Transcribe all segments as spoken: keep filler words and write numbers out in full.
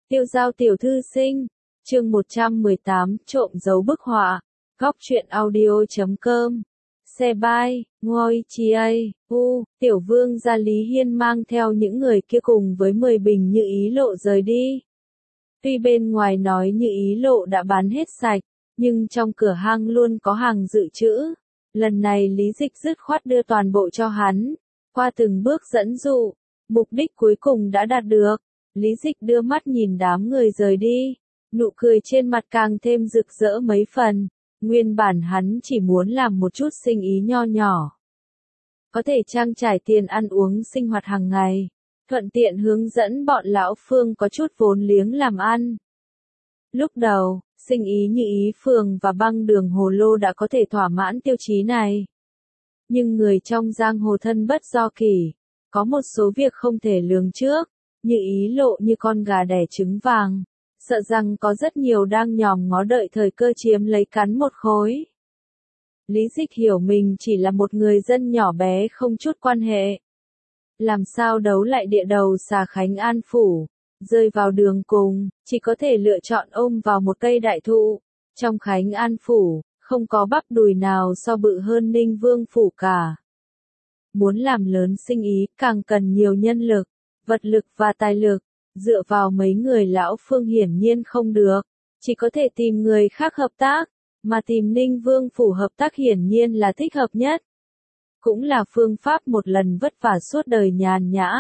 Tiêu Giao tiểu thư sinh, chương một trăm mười tám, trộm dấu bức họa, góc truyện audio chấm com. Xe bay, ngôi chi a, u, tiểu vương gia Lý Hiên mang theo những người kia cùng với mười bình Như Ý Lộ rời đi. Tuy bên ngoài nói Như Ý Lộ đã bán hết sạch, nhưng trong cửa hàng luôn có hàng dự trữ. Lần này Lý Dịch dứt khoát đưa toàn bộ cho hắn, qua từng bước dẫn dụ, mục đích cuối cùng đã đạt được. Lý Dịch đưa mắt nhìn đám người rời đi, nụ cười trên mặt càng thêm rực rỡ mấy phần. Nguyên bản hắn chỉ muốn làm một chút sinh ý nho nhỏ, có thể trang trải tiền ăn uống sinh hoạt hàng ngày, thuận tiện hướng dẫn bọn lão Phương có chút vốn liếng làm ăn. Lúc đầu, sinh ý Như Ý Phường và băng đường Hồ Lô đã có thể thỏa mãn tiêu chí này. Nhưng người trong giang hồ thân bất do kỷ, có một số việc không thể lường trước, Như Ý Lộ như con gà đẻ trứng vàng, sợ rằng có rất nhiều đang nhòm ngó đợi thời cơ chiếm lấy cắn một khối. Lý Dịch hiểu mình chỉ là một người dân nhỏ bé không chút quan hệ. Làm sao đấu lại địa đầu xà Khánh An Phủ, rơi vào đường cùng, chỉ có thể lựa chọn ôm vào một cây đại thụ. Trong Khánh An Phủ, không có bắp đùi nào so bự hơn Ninh Vương Phủ cả. Muốn làm lớn sinh ý càng cần nhiều nhân lực, vật lực và tài lực. Dựa vào mấy người lão Phương hiển nhiên không được, chỉ có thể tìm người khác hợp tác, mà tìm Ninh Vương Phủ hợp tác hiển nhiên là thích hợp nhất. Cũng là phương pháp một lần vất vả suốt đời nhàn nhã.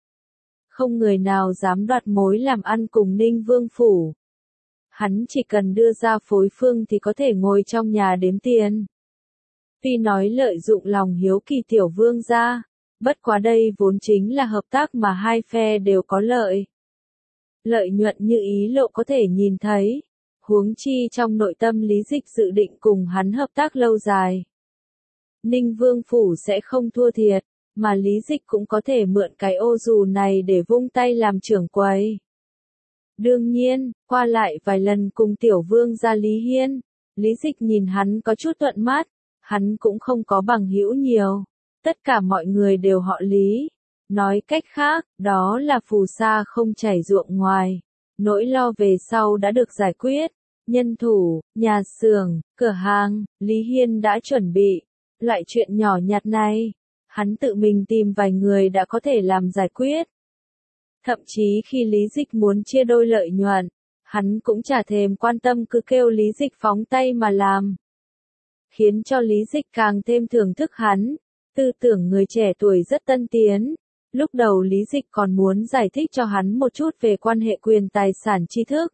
Không người nào dám đoạt mối làm ăn cùng Ninh Vương Phủ. Hắn chỉ cần đưa ra phối phương thì có thể ngồi trong nhà đếm tiền. Tuy nói lợi dụng lòng hiếu kỳ tiểu vương gia, bất quá đây vốn chính là hợp tác mà hai phe đều có lợi. Lợi nhuận Như Ý Lộ có thể nhìn thấy, huống chi trong nội tâm Lý Dịch dự định cùng hắn hợp tác lâu dài. Ninh Vương Phủ sẽ không thua thiệt, mà Lý Dịch cũng có thể mượn cái ô dù này để vung tay làm trưởng quầy. Đương nhiên, qua lại vài lần cùng tiểu vương gia Lý Hiên, Lý Dịch nhìn hắn có chút thuận mắt, hắn cũng không có bằng hữu nhiều, tất cả mọi người đều họ Lý. Nói cách khác, đó là phù sa không chảy ruộng ngoài. Nỗi lo về sau đã được giải quyết. Nhân thủ, nhà xưởng, cửa hàng, Lý Hiên đã chuẩn bị. Loại chuyện nhỏ nhặt này, hắn tự mình tìm vài người đã có thể làm giải quyết. Thậm chí khi Lý Dịch muốn chia đôi lợi nhuận, hắn cũng chả thèm quan tâm, cứ kêu Lý Dịch phóng tay mà làm. Khiến cho Lý Dịch càng thêm thưởng thức hắn. Tư tưởng người trẻ tuổi rất tân tiến. Lúc đầu Lý Dịch còn muốn giải thích cho hắn một chút về quan hệ quyền tài sản tri thức.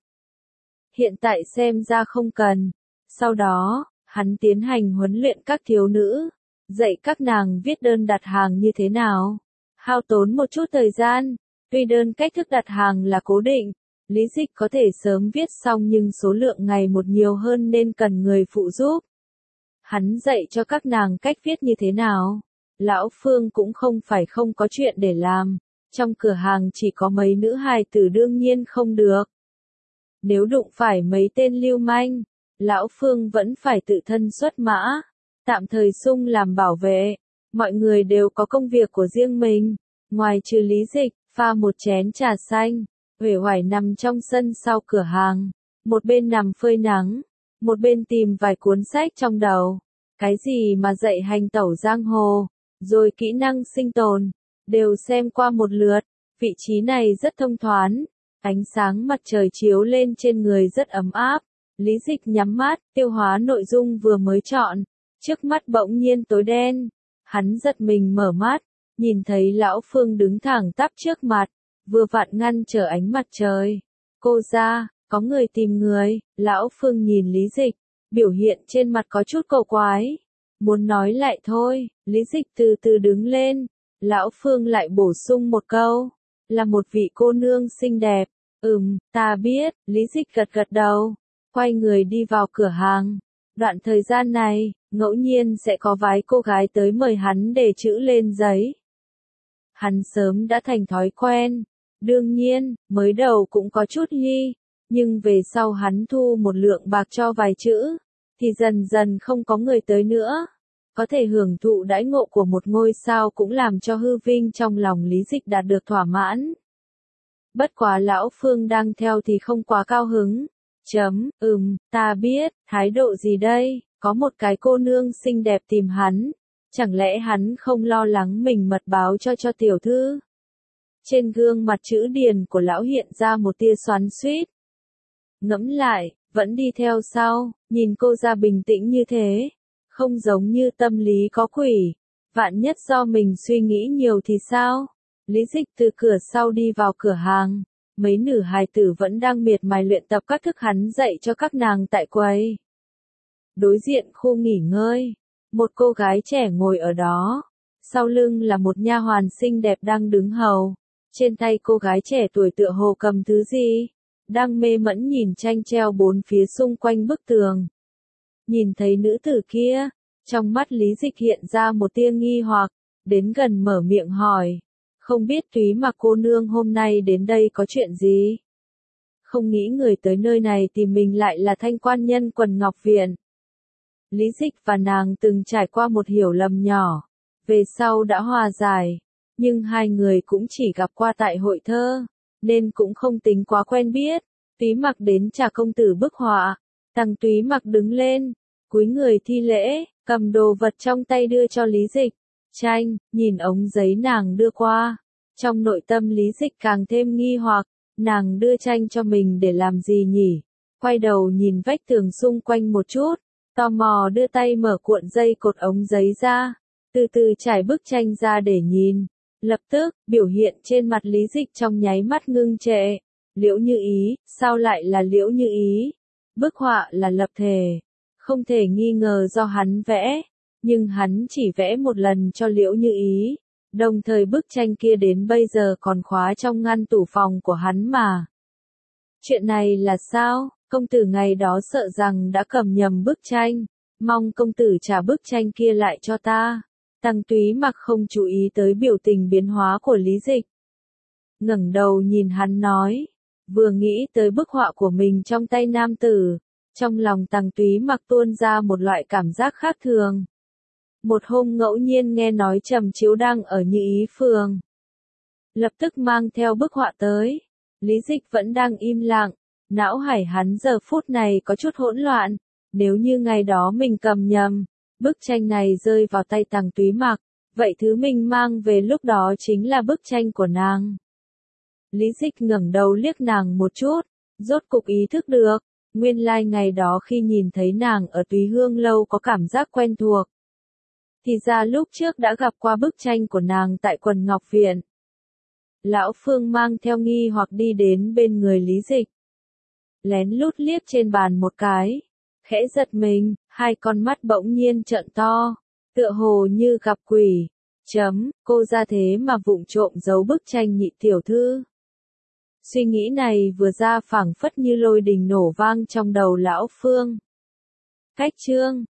Hiện tại xem ra không cần. Sau đó, hắn tiến hành huấn luyện các thiếu nữ, dạy các nàng viết đơn đặt hàng như thế nào. Hao tốn một chút thời gian, tuy đơn cách thức đặt hàng là cố định, Lý Dịch có thể sớm viết xong nhưng số lượng ngày một nhiều hơn nên cần người phụ giúp. Hắn dạy cho các nàng cách viết như thế nào. Lão Phương cũng không phải không có chuyện để làm, trong cửa hàng chỉ có mấy nữ hài tử đương nhiên không được. Nếu đụng phải mấy tên lưu manh, Lão Phương vẫn phải tự thân xuất mã, tạm thời sung làm bảo vệ. Mọi người đều có công việc của riêng mình, ngoài trừ Lý Dịch, pha một chén trà xanh, uể oải nằm trong sân sau cửa hàng, một bên nằm phơi nắng, một bên tìm vài cuốn sách trong đầu. Cái gì mà dạy hành tẩu giang hồ, rồi kỹ năng sinh tồn, đều xem qua một lượt. Vị trí này rất thông thoáng, ánh sáng mặt trời chiếu lên trên người rất ấm áp. Lý Dịch nhắm mắt, tiêu hóa nội dung vừa mới chọn, trước mắt bỗng nhiên tối đen. Hắn giật mình mở mắt, nhìn thấy Lão Phương đứng thẳng tắp trước mặt, vừa vặn ngăn trở ánh mặt trời. Cô ra, có người tìm người. Lão Phương nhìn Lý Dịch, biểu hiện trên mặt có chút cầu quái. Muốn nói lại thôi, Lý Dịch từ từ đứng lên. Lão Phương lại bổ sung một câu, là một vị cô nương xinh đẹp. Ừm, ta biết. Lý Dịch gật gật đầu, quay người đi vào cửa hàng. Đoạn thời gian này, ngẫu nhiên sẽ có vài cô gái tới mời hắn để chữ lên giấy. Hắn sớm đã thành thói quen. Đương nhiên, mới đầu cũng có chút nghi, nhưng về sau hắn thu một lượng bạc cho vài chữ, thì dần dần không có người tới nữa. Có thể hưởng thụ đãi ngộ của một ngôi sao cũng làm cho hư vinh trong lòng Lý Dịch đạt được thỏa mãn. Bất quá lão Phương đang theo thì không quá cao hứng. Chấm, ừm, ta biết, thái độ gì đây, có một cái cô nương xinh đẹp tìm hắn. Chẳng lẽ hắn không lo lắng mình mật báo cho cho tiểu thư? Trên gương mặt chữ điền của lão hiện ra một tia xoắn xuýt. Ngẫm lại, vẫn đi theo sau, nhìn cô ra bình tĩnh như thế. Không giống như tâm lý có quỷ. Vạn nhất do mình suy nghĩ nhiều thì sao? Lý Dịch từ cửa sau đi vào cửa hàng. Mấy nữ hài tử vẫn đang miệt mài luyện tập các thức hắn dạy cho các nàng tại quầy. Đối diện khu nghỉ ngơi, một cô gái trẻ ngồi ở đó. Sau lưng là một nha hoàn xinh đẹp đang đứng hầu. Trên tay cô gái trẻ tuổi tựa hồ cầm thứ gì, đang mê mẫn nhìn tranh treo bốn phía xung quanh bức tường. Nhìn thấy nữ tử kia, trong mắt Lý Dịch hiện ra một tia nghi hoặc, đến gần mở miệng hỏi. Không biết Túy Mặc cô nương hôm nay đến đây có chuyện gì? Không nghĩ người tới nơi này tìm mình lại là Thanh quan nhân Quần Ngọc Viện. Lý Dịch và nàng từng trải qua một hiểu lầm nhỏ, về sau đã hòa giải, nhưng hai người cũng chỉ gặp qua tại hội thơ, nên cũng không tính quá quen biết. Túy Mặc đến trả công tử bức họa, Tằng Túy Mặc đứng lên, cúi người thi lễ, cầm đồ vật trong tay đưa cho Lý Dịch. Tranh, nhìn ống giấy nàng đưa qua. Trong nội tâm Lý Dịch càng thêm nghi hoặc, nàng đưa tranh cho mình để làm gì nhỉ? Quay đầu nhìn vách tường xung quanh một chút, tò mò đưa tay mở cuộn dây cột ống giấy ra, từ từ trải bức tranh ra để nhìn. Lập tức, biểu hiện trên mặt Lý Dịch trong nháy mắt ngưng trệ. Liễu Như Ý, sao lại là Liễu Như Ý? Bức họa là lập thể, không thể nghi ngờ do hắn vẽ. Nhưng hắn chỉ vẽ một lần cho Liễu Như Ý, đồng thời bức tranh kia đến bây giờ còn khóa trong ngăn tủ phòng của hắn mà. Chuyện này là sao? Công tử ngày đó sợ rằng đã cầm nhầm bức tranh, mong công tử trả bức tranh kia lại cho ta. Tằng Túy Mặc không chú ý tới biểu tình biến hóa của Lý Dịch. Ngẩng đầu nhìn hắn nói, vừa nghĩ tới bức họa của mình trong tay nam tử, trong lòng Tằng Túy Mặc tuôn ra một loại cảm giác khác thường. Một hôm ngẫu nhiên nghe nói Trầm Chiếu đang ở Như Ý phường, lập tức mang theo bức họa tới. Lý Dịch vẫn đang im lặng, não hải hắn giờ phút này có chút hỗn loạn. Nếu như ngày đó mình cầm nhầm, bức tranh này rơi vào tay Tằng Túy Mặc, vậy thứ mình mang về lúc đó chính là bức tranh của nàng. Lý Dịch ngẩng đầu liếc nàng một chút, rốt cục ý thức được, nguyên lai like ngày đó khi nhìn thấy nàng ở Túy Hương lâu có cảm giác quen thuộc. Thì ra lúc trước đã gặp qua bức tranh của nàng tại Quần Ngọc Viện. Lão Phương mang theo nghi hoặc đi đến bên người Lý Dịch. Lén lút liếc trên bàn một cái, khẽ giật mình, hai con mắt bỗng nhiên trợn to, tựa hồ như gặp quỷ. Chấm, cô ra thế mà vụng trộm giấu bức tranh nhị tiểu thư. Suy nghĩ này vừa ra phảng phất như lôi đình nổ vang trong đầu lão Phương. Cách chương